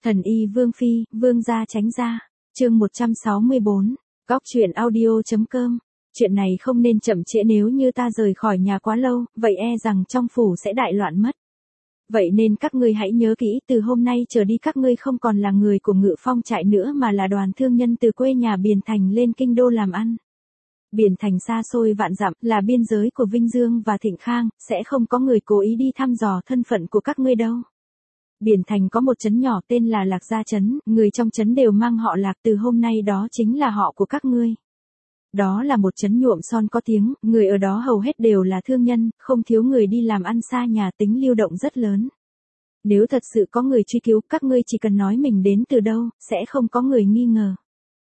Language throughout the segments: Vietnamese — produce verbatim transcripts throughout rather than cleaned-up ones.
Thần y Vương Phi, Vương gia tránh ra. Chương một trăm sáu mươi bốn. Góc truyện audio.com. Chuyện này không nên chậm trễ, nếu như ta rời khỏi nhà quá lâu, vậy e rằng trong phủ sẽ đại loạn mất. Vậy nên các ngươi hãy nhớ kỹ, từ hôm nay trở đi các ngươi không còn là người của Ngự Phong trại nữa mà là đoàn thương nhân từ quê nhà Biền Thành lên kinh đô làm ăn. Biền Thành xa xôi vạn dặm, là biên giới của Vinh Dương và Thịnh Khang, sẽ không có người cố ý đi thăm dò thân phận của các ngươi đâu. Biền Thành có một trấn nhỏ tên là Lạc Gia Trấn, người trong trấn đều mang họ Lạc, từ hôm nay đó chính là họ của các ngươi. Đó là một trấn nhuộm son có tiếng, người ở đó hầu hết đều là thương nhân, không thiếu người đi làm ăn xa nhà, tính lưu động rất lớn. Nếu thật sự có người truy cứu, các ngươi chỉ cần nói mình đến từ đâu, sẽ không có người nghi ngờ.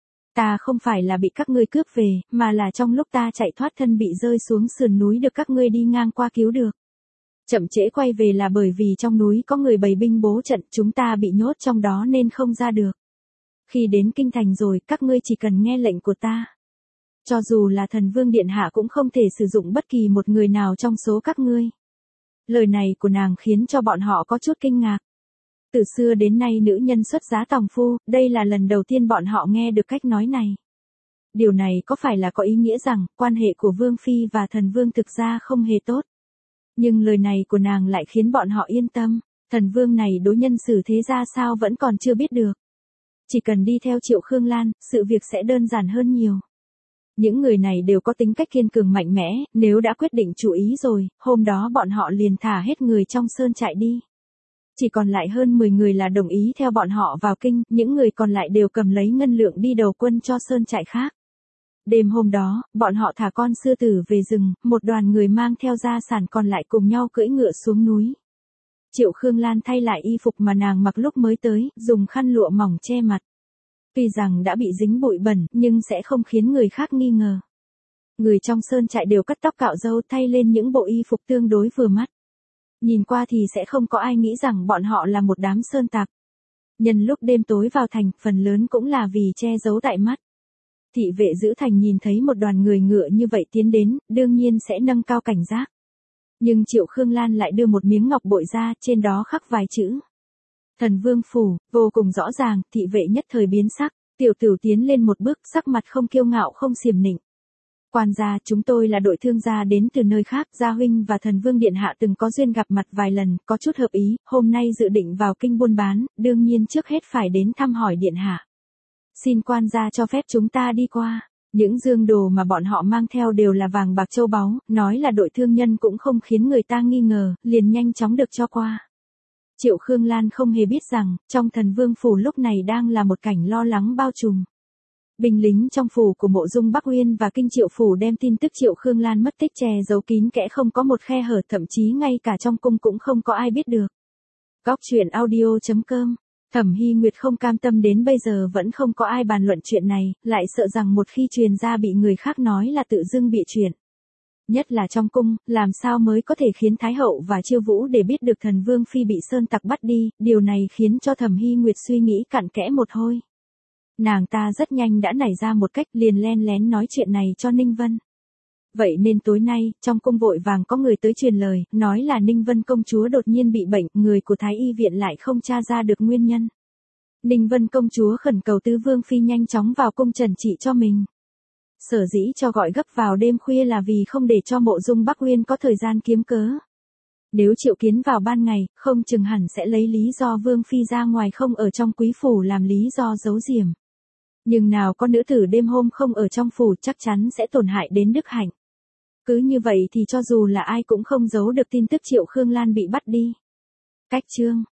Ta không phải là bị các ngươi cướp về, mà là trong lúc ta chạy thoát thân bị rơi xuống sườn núi được các ngươi đi ngang qua cứu được. Chậm trễ quay về là bởi vì trong núi có người bày binh bố trận, chúng ta bị nhốt trong đó nên không ra được. Khi đến kinh thành rồi, các ngươi chỉ cần nghe lệnh của ta. Cho dù là thần vương điện hạ cũng không thể sử dụng bất kỳ một người nào trong số các ngươi. Lời này của nàng khiến cho bọn họ có chút kinh ngạc. Từ xưa đến nay nữ nhân xuất giá tòng phu, đây là lần đầu tiên bọn họ nghe được cách nói này. Điều này có phải là có ý nghĩa rằng, quan hệ của Vương Phi và thần vương thực ra không hề tốt. Nhưng lời này của nàng lại khiến bọn họ yên tâm, thần vương này đối nhân xử thế ra sao vẫn còn chưa biết được. Chỉ cần đi theo Triệu Khương Lan, sự việc sẽ đơn giản hơn nhiều. Những người này đều có tính cách kiên cường mạnh mẽ, nếu đã quyết định chủ ý rồi, hôm đó bọn họ liền thả hết người trong sơn trại đi. Chỉ còn lại hơn mười người là đồng ý theo bọn họ vào kinh, những người còn lại đều cầm lấy ngân lượng đi đầu quân cho sơn trại khác. Đêm hôm đó, bọn họ thả con sư tử về rừng, một đoàn người mang theo gia sản còn lại cùng nhau cưỡi ngựa xuống núi. Triệu Khương Lan thay lại y phục mà nàng mặc lúc mới tới, dùng khăn lụa mỏng che mặt. Tuy rằng đã bị dính bụi bẩn, nhưng sẽ không khiến người khác nghi ngờ. Người trong sơn trại đều cắt tóc cạo râu, thay lên những bộ y phục tương đối vừa mắt. Nhìn qua thì sẽ không có ai nghĩ rằng bọn họ là một đám sơn tặc. Nhân lúc đêm tối vào thành, phần lớn cũng là vì che giấu đại mắt. Thị vệ giữ thành nhìn thấy một đoàn người ngựa như vậy tiến đến, đương nhiên sẽ nâng cao cảnh giác. Nhưng Triệu Khương Lan lại đưa một miếng ngọc bội ra, trên đó khắc vài chữ. Thần vương phủ, vô cùng rõ ràng, thị vệ nhất thời biến sắc, tiểu tử tiến lên một bước, sắc mặt không kiêu ngạo không xiềm nịnh. Quan gia, chúng tôi là đội thương gia đến từ nơi khác, gia huynh và thần vương điện hạ từng có duyên gặp mặt vài lần, có chút hợp ý, hôm nay dự định vào kinh buôn bán, đương nhiên trước hết phải đến thăm hỏi điện hạ. Xin quan gia cho phép chúng ta đi qua. Những dương đồ mà bọn họ mang theo đều là vàng bạc châu báu, nói là đội thương nhân cũng không khiến người ta nghi ngờ, liền nhanh chóng được cho qua. Triệu Khương Lan không hề biết rằng, trong thần vương phủ lúc này đang là một cảnh lo lắng bao trùm. Binh lính trong phủ của Mộ Dung Bắc Uyên và kinh Triệu phủ đem tin tức Triệu Khương Lan mất tích che giấu kín kẽ, không có một khe hở, thậm chí ngay cả trong cung cũng không có ai biết được. Góc truyện audio.com. Thẩm Hy Nguyệt không cam tâm, đến bây giờ vẫn không có ai bàn luận chuyện này, lại sợ rằng một khi truyền ra bị người khác nói là tự dưng bịa chuyện. Nhất là trong cung, làm sao mới có thể khiến Thái hậu và Chiêu Vũ để biết được thần vương phi bị sơn tặc bắt đi, điều này khiến cho Thẩm Hy Nguyệt suy nghĩ cặn kẽ một hồi. Nàng ta rất nhanh đã nảy ra một cách, liền len lén nói chuyện này cho Ninh Vân. Vậy nên tối nay, trong cung vội vàng có người tới truyền lời, nói là Ninh Vân công chúa đột nhiên bị bệnh, người của Thái y viện lại không tra ra được nguyên nhân. Ninh Vân công chúa khẩn cầu tứ vương phi nhanh chóng vào cung trần trị cho mình. Sở dĩ cho gọi gấp vào đêm khuya là vì không để cho Mộ Dung Bắc Uyên có thời gian kiếm cớ. Nếu triệu kiến vào ban ngày, không chừng hẳn sẽ lấy lý do vương phi ra ngoài không ở trong quý phủ làm lý do giấu giềm. Nhưng nào có nữ tử đêm hôm không ở trong phủ, chắc chắn sẽ tổn hại đến đức hạnh. Cứ như vậy thì cho dù là ai cũng không giấu được tin tức Triệu Khương Lan bị bắt đi. Cách chương